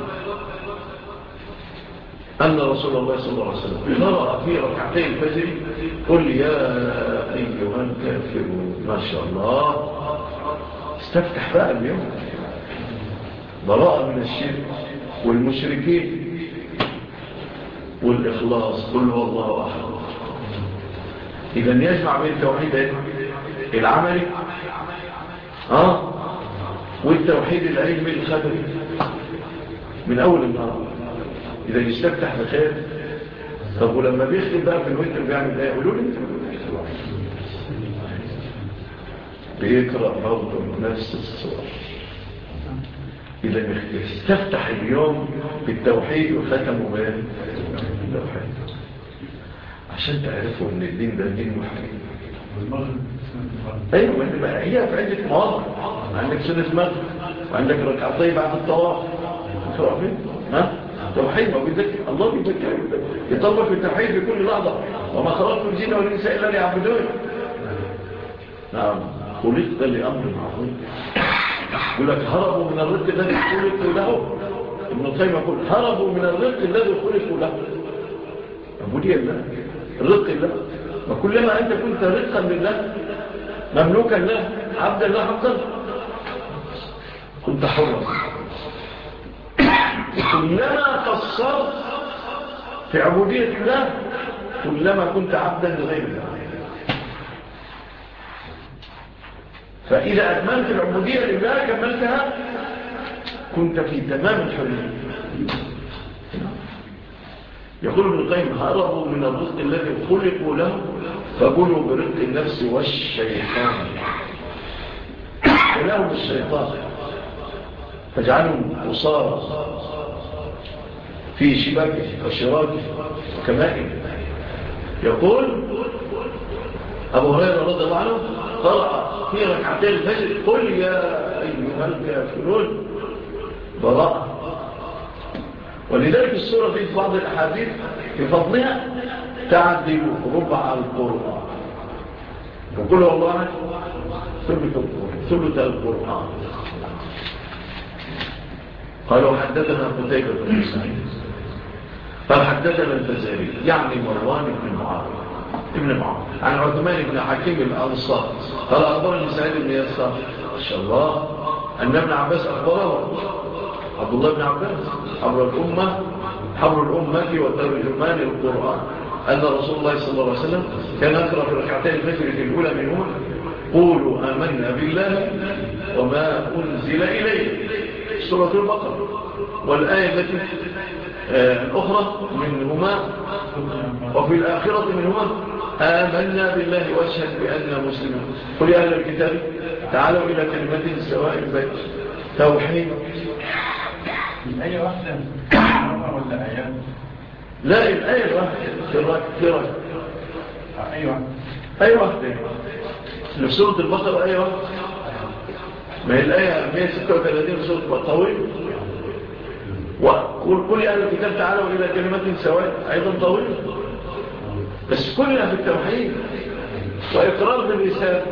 أن رسول الله صلى الله عليه وسلم قرأ في ركعتي الفجر قل يا أيها الكافرون. ما شاء الله، استفتح بقى اليوم براءة من الشرك والمشركين والإخلاص قل هو الله أحد. إذن يجمع بين التوحيد العملي والتوحيد العلمي الخبري من أول النهار. إذا يستفتح بخير. طب ولما بيختم بقى في الوتر بيعمل ايه؟ يقولوا لي بيقرأ برضه نفس الصور. إذا يستفتح اليوم بالتوحيد وختمه بالتوحيد عشان تعرفوا ان الدين ده دين وحيد. ايوه، هي في عندك مواضع، عندك سنة مغرب وعندك ركعتين بعد الطواف. تقرأ فين؟ توحيد ما بيذكر الله، بيذكر يطلب في التوحيد في كل لحظة. وما خلقت الجن والانس الا ليعبدون. نعم، خلقت لأمر عظيم. يقول لك هربوا من الرزق الذي خلقوا له. ابن القيم يقول هربوا من الرزق الذي خلقوا له. عبودية الله، الرزق الله. وكلما أنت كنت رزقا لله مملوكا له عبدا له حقا كنت حرا. كلما قصرت في عبودية الله كلما كنت عبدا لغير الله. فإذا أتممت العبودية لله كملتها كنت في تمام الحرية. يقول ابن القيم هربوا من الرزق الذي خلقوا له فقلوا برزق النفس والشيطان. لهم الشيطان فاجعلهم قصارى في شباكه وشراكه وكمائه. يقول أبو هريرة رضي الله عنه قرأ في ركعتين الفجر قل يا أيها الكافرون براءة. ولذلك السورة في بعض الأحاديث في فضلها تعدل ربع القرآن. وقل والله ثلث القرآن. قالوا حدثنا قتيبة بن سعيد قال حدثنا الفزاري يعني مروان بن معاوية عن عثمان بن حكيم الأنصار قال أخبرني سعيد بن يسار ما شاء الله أن ابن عباس أخبره عبد الله بن عباس حبر الأمة وترجمان القرآن أن رسول الله صلى الله عليه وسلم كان يقرأ في ركعتين الفجر في الأولى منهما قولوا آمنا بالله وما أنزل إليه سورة البقرة، والآية التي الأخرى منهما وفي الآخرة منهما آمنا بالله واشهد بأننا مسلمون. قل يا أهل الكتاب تعالوا إلى كلمة سواء بين توحيد. الآية واحدة ولا آيات؟ لا، الآية الواحدة في رجل آية واحدة في سورة البقرة. آية واحدة، ما هي الآية 136 في سورة البقرة طويل. وقل يا أهل الكتاب تعالوا إلى كلمة سواء أيضا طويل، بس كلها في التوحيد وإقرار بالرسالة.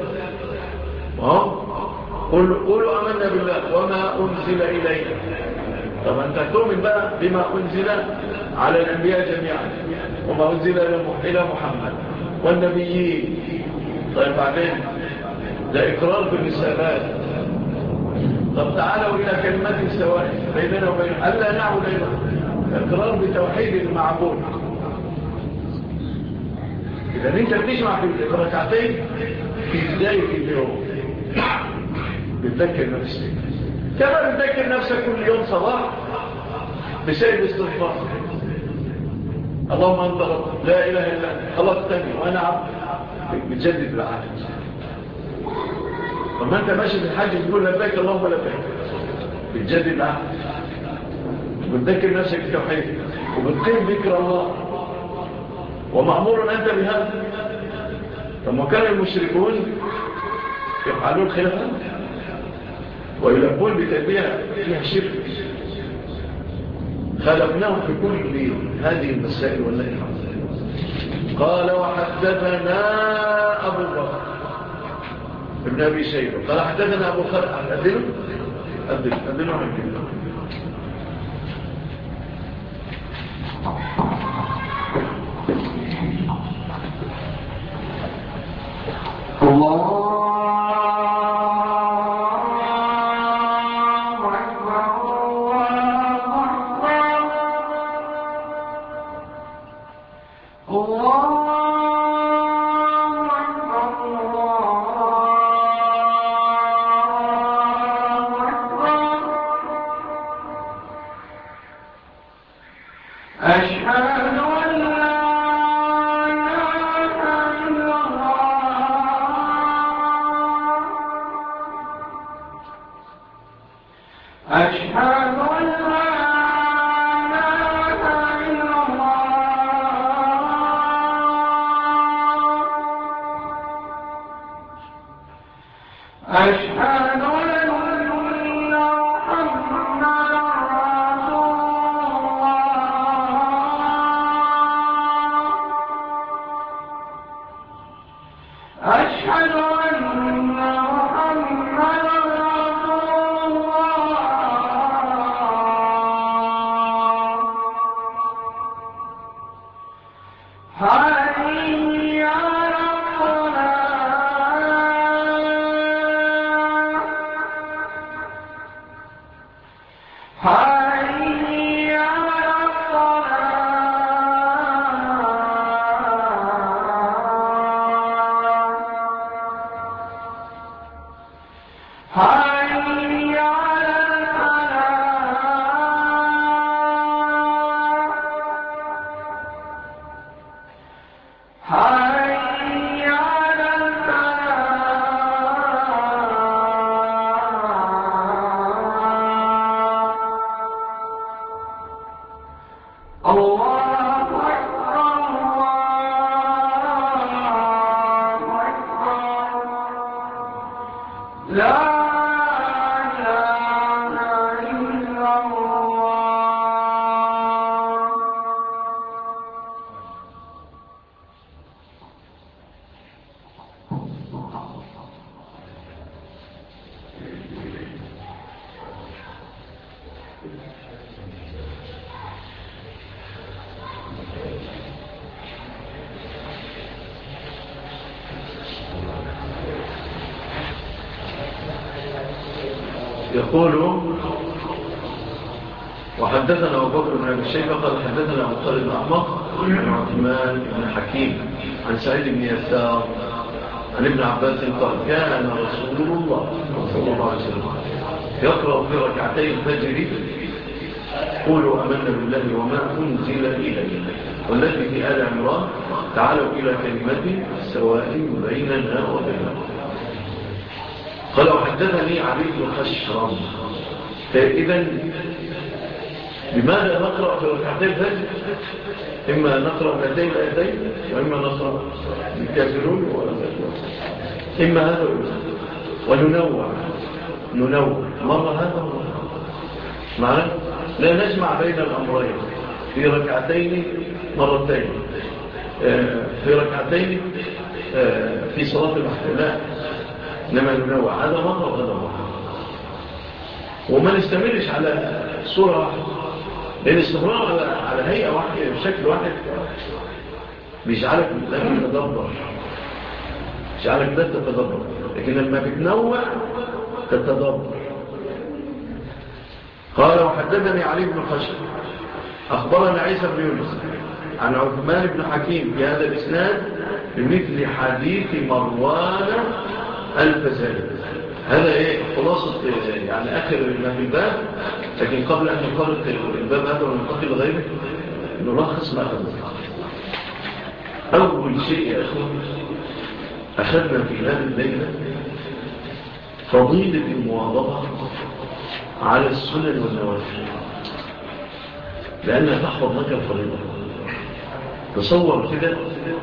قولوا آمنا بالله وما أنزل إلينا. طب أنت تؤمن بقى بما أنزل على الأنبياء جميعا وما أنزل إلى محمد والنبيين. طيب بعدين ده إقرار بالرسالات طب تعالوا إلى كلمة سواء بيننا وبين ألا نعبد إلا إقرار بتوحيد المعبود. إذا أنت بتجمع في ركعتين في بداية اليوم بتذكر نفسك كما بتذكر نفسك كل يوم صباح بشيء الاستغفار. اللهم أنت رب لا إله إلا أنت خلقتني وأنا عبد. بتجدد العهد. لما أنت ماشي في الحج بتقول لبيك اللهم لبيك بتجدد العهد وبتذكر نفسك التوحيد وبتقيم ذكر الله ومأمور أنت بهذا. لما كان المشركون يفعلون خلافا ويلبون بتلبية فيها شرك خلقناهم في كل هذه المسائل والنهي. قال وحدثنا أبو بكر ابن أبي شيبة قال حدثنا أبو خالد أدنه عن كلمة. يقول وحدثنا أبو بكر بن أبي شيبة قال حدثنا أبو خالد بن أحمق عن عثمان بن حكيم عن سعيد بن يسار عن ابن عباس قال كان رسول الله صلى الله عليه وسلم يقرأ في ركعتي الفجر قولوا آمنا بالله وما أنزل إليه والذي في آل عمران تعالوا إلى كلمة سواء بيننا وبينكم. قال وحدثني علي بن خشرم. فإذا بماذا نقرأ في ركعتي الفجر؟ إما نقرأ هاتين الآيتين وإما نقرأ الكافرون إما هذا وننوع مرة هذا معنا لا نجمع بين الأمرين في ركعتين مرتين في ركعتين في صلاة المحتملات إنما ننوع هذا مرة وهذا مرة وما نستمرش على صورة واحدة لأن الاستمرار على هيئة واحدة بشكل واحد بيجعلك لا تتدبر لكن لما بتنوع تتدبر قال وحدثني علي بن خشب أخبرنا عيسى بن يونس عن عثمان بن حكيم في هذا الإسناد بمثل حديث مروان الفزاري. هذا خلاصة يعني آخر ما في الباب، لكن قبل أن نقرأ الباب هذا وننتقل لغيره نلخص ما أخذنا. أول شيء يا أخوان أخذنا في هذه الليلة فضيلة المواظبة على السنن والنوافل، لأنها تحفظ لك الفريضة. تصور كده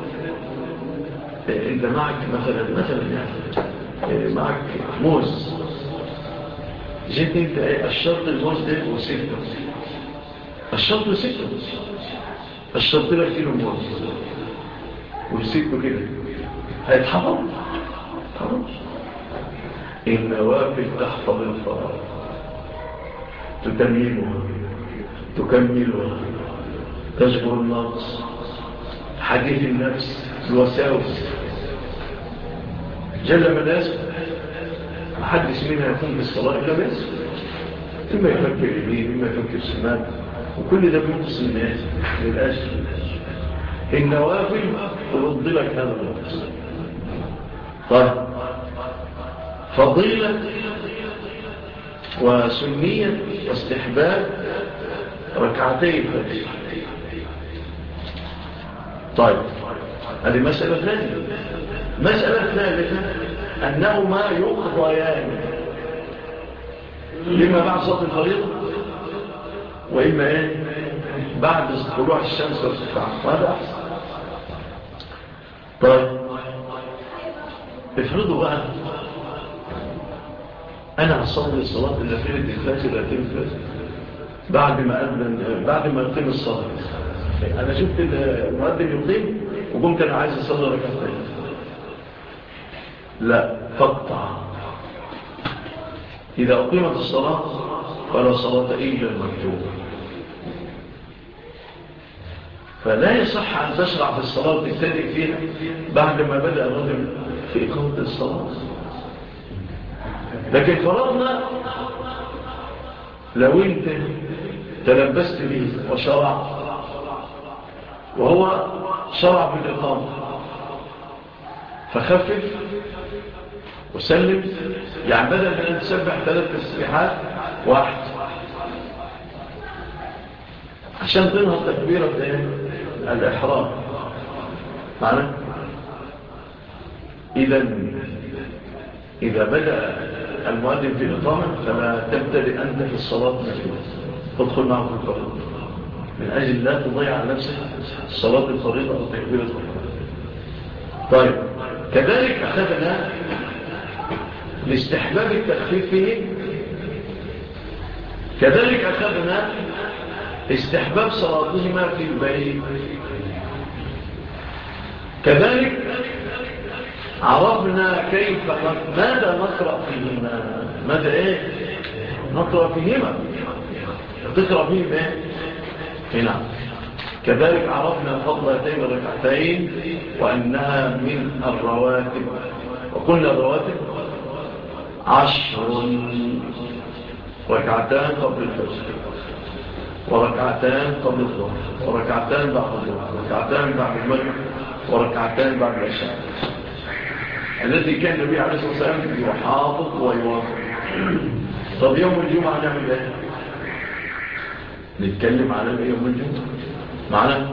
أنت معك مثلا يعني معك موز، جيت أنت الشرط الموز ده وسته، الشرط وسته، الشرط لك كيلو موز وسته كده هيتحفظ. النوافل تحفظ الفرائض، تتميمها، تكملها، تجبر النقص، حديث النفس، الوساوس. جل من يسمع محدث منها يكون بالصلاة إلا بس إما يفكر يمين إما يفكر شمال، وكل ده بينقص الناس للأسف. النوافل ترد لك هذا النقص. طيب فضيلة وسنية واستحباب ركعتين فجر. طيب هذه مسألة ثانية. مسألة ثالثة أنهما يقضيان لما بعد صلاة الفريضة وإما بعد طلوع الشمس وارتفاعها، وهذا أحسن. طيب افرضوا بقى أنا هصلي الصلاة اللي فاتت الفجر بعد ما أقيم الصلاة. أنا شفت المؤذن يقيم وقمت أنا عايز أصلي ركعتين. لا، فاقطع. إذا أقيمت الصلاة فلا صلاة إلا المكتوبة، فلا يصح أن تشرع في الصلاة وتبتدئ فيها بعد ما بدأ الرجل في إقامة الصلاة. لكن فرضنا لو أنت تلبست به وشرع وهو شرع في الإقامة، فخفف وسلم، يعني بدل من أن تسبح 3 تسبيحات 1 عشان تنهض تكبيرة الإحرام معنا. إذا بدأ المؤذن في الإقامة فلا تبتدئ أنت في الصلاة نفسها، تدخل معه في الفريضة من أجل لا تضيع على نفسك الصلاة الفريضة أو تكبيرة الفريضة. طيب كذلك أخذنا لاستحباب التخفيف فيه، كذلك أخذنا استحباب صلاتهما في البيت، كذلك عرفنا ماذا نقرأ فيهما، ماذا نقرأ فيهما، تقرأ فيهما هنا. كذلك عرفنا فضل هاتين الركعتين وأنها من الرواتب، وقلنا الرواتب 10 ركعتان قبل الفجر، وركعتان قبل الظهر، وركعتان بعد الظهر، وركعتان بعد المغرب، وركعتان بعد العشاء، التي كان النبي عليه الصلاة والسلام يحافظ ويوافق. طب يوم الجمعة نعمل ايه؟ نتكلم على يوم الجمعة معنا.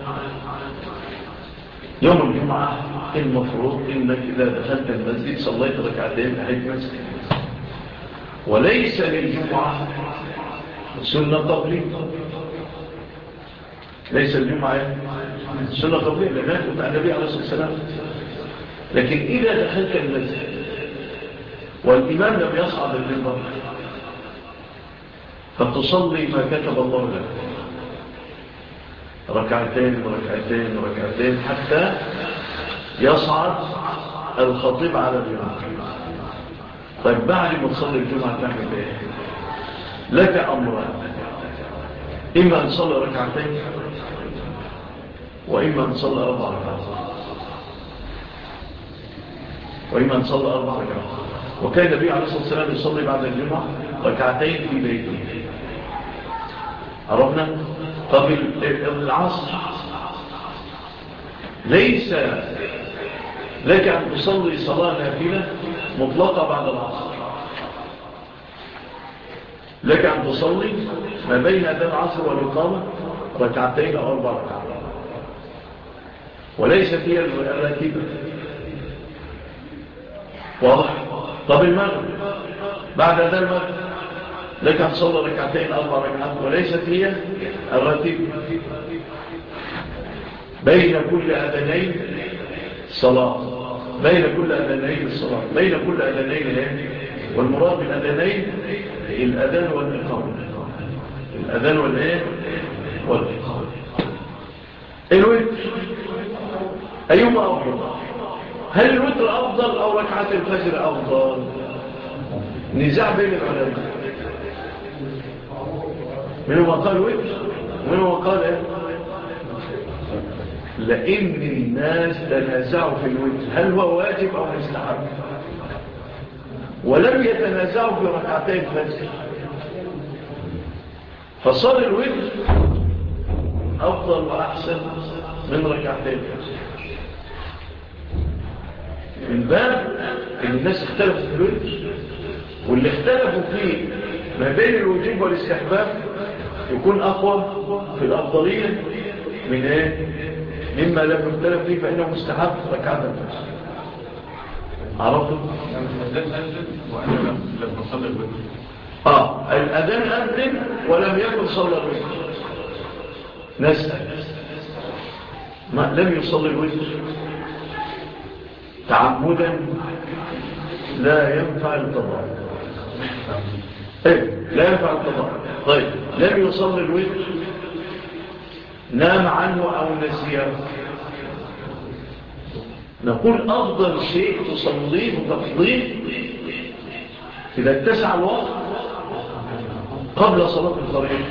يوم الجمعة المفروض إنك إذا دخلت المسجد صليت ركعتين تحية مسجد، وليس للجمعة سنة قبلية، ليس الجمعة سنة قبلية لأنه مع النبي عليه الصلاة والسلام. لكن إذا دخلت المسجد والإمام لم يصعد المنبر فتصلي ما كتب الله لك، ركعتين وركعتين وركعتين حتى يصعد الخطيب على المنبر. طيب بعد ما تصلي الجمعة تعمل ايه؟ لك أمران، إما أن تصلي ركعتين وإما أن تصلي 4 ركعات، وإما أن تصلي 4 ركعات. وكان النبي عليه الصلاة والسلام يصلي بعد الجمعة ركعتين في بيته، عرفنا؟ طب العصر ليس لك أن تصلي صلاة نافلة مطلقة بعد العصر، لك أن تصلي ما بين أذان العصر والإقامة ركعتين أو 4 ركعات، وليست هي الراتبة. واضح؟ طب المغرب بعد أذان المغرب لك أن تصلي ركعتين 4 ركعات، وليست هي الراتبة. بين كل أذانين صلاة، بين كل أذانين الصلاة، بين كل أذانين، والمراد بالأذانين الأذان والإقامة، الأذان والإقامة. الوتر أيهما أفضل؟ هل الوتر أفضل أو ركعة الفجر أفضل؟ نزاع بين العلماء، منهم قال وتر ومنهم قال لأن الناس تنازعوا في الوتر هل هو واجب أو مستحب، ولم يتنازعوا في ركعتين الفجر، فصار الوتر أفضل وأحسن من ركعتين الفجر، من باب ان الناس اختلفوا في الوتر، واللي اختلفوا فيه ما بين الوجوب والاستحباب يكون اقوى في الافضليه من مما لم يختلف فيه فانه مستحب ركعه الفجر. عرفتوا؟ لما صلى الوتر الاذان اذن ولم يكن صلى الوتر، نسال لم يصلي الوتر تعمدا لا ينفع القضاء. لا ينفع القضاء. طيب لم يصلي الوتر نام عنه أو نسيه، نقول أفضل شيء تصليه وتفضيه إذا اتسع الوقت قبل صلاة الفريضة،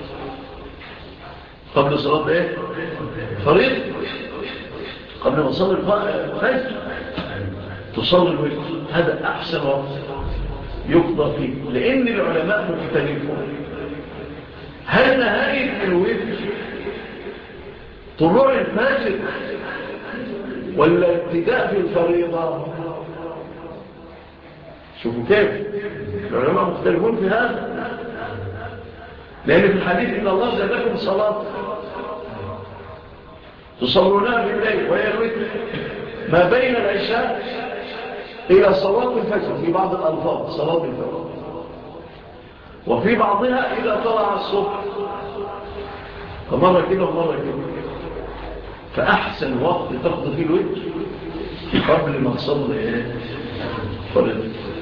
قبل صلاة فريضة، قبل ما تصلي الفجر تصلي الوتر، هذا أحسن وقت يقضى فيه، لأن العلماء مختلفون هل نهاية الوتر طلوع الفجر ولا ابتداء في الفريضة؟ شوفوا كيف العلماء مختلفون في هذا، لأن في الحديث إن الله زادكم صلاة تصلونها بالليل وهي الوتر ما بين العشاء إلى صلاة الفجر، في بعض الألفاظ صلاة الفجر، وفي بعضها إذا طلع الصبح، فمرة كده ومرة كده. فأحسن وقت تقضي فيه الوتر قبل ما تصلي فريضة.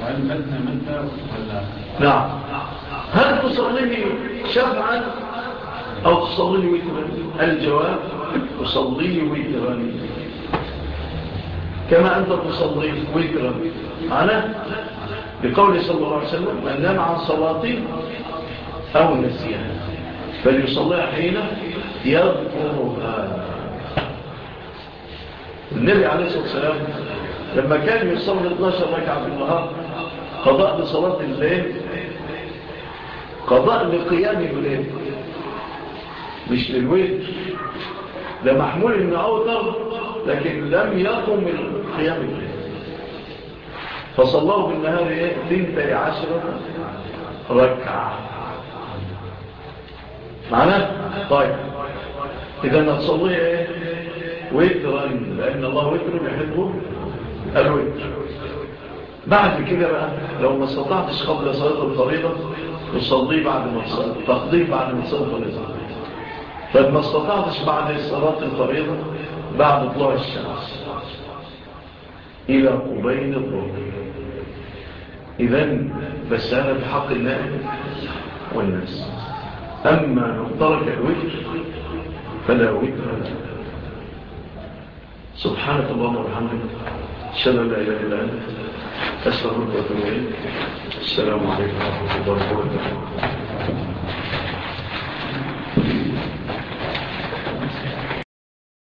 نعم. هل تصلي شفعا أو تصلي وترا؟ الجواب تصلي وترا كما أنت تصلي وترا معنا، بقول صلى الله عليه وسلم من نام عن صلاتي أو نسيها فليصليها حين يذكرها. النبي عليه الصلاة والسلام لما كان يصلي 12 ركعة في النهار قضاء لصلاة الليل، قضاء لقيام الليل مش للوتر، ده محمول انه اوتر لكن لم يقم من قيام الليل، فصلاه بالنهار 12 ركعة معنا. طيب اذا نصلي وترا لان الله وتر يحبه الوتر. بعد كده بقى لو ما استطعتش قبل صلاة الفريضة تصلي بعد ما تصلي، تقضيه بعد ما تصلي الفريضة. فما استطعتش بعد صلاة الفريضة بعد طلوع الشمس إلى قبيل الظهر. إذن بس هذا في حق النائم والناس. أما من ترك الوتر فلا وتر له. سبحانك اللهم وبحمدك أشهد أن لا إله إلا أنت أستغفرك وأتوب إليك. السلام عليكم ورحمة الله وبركاته.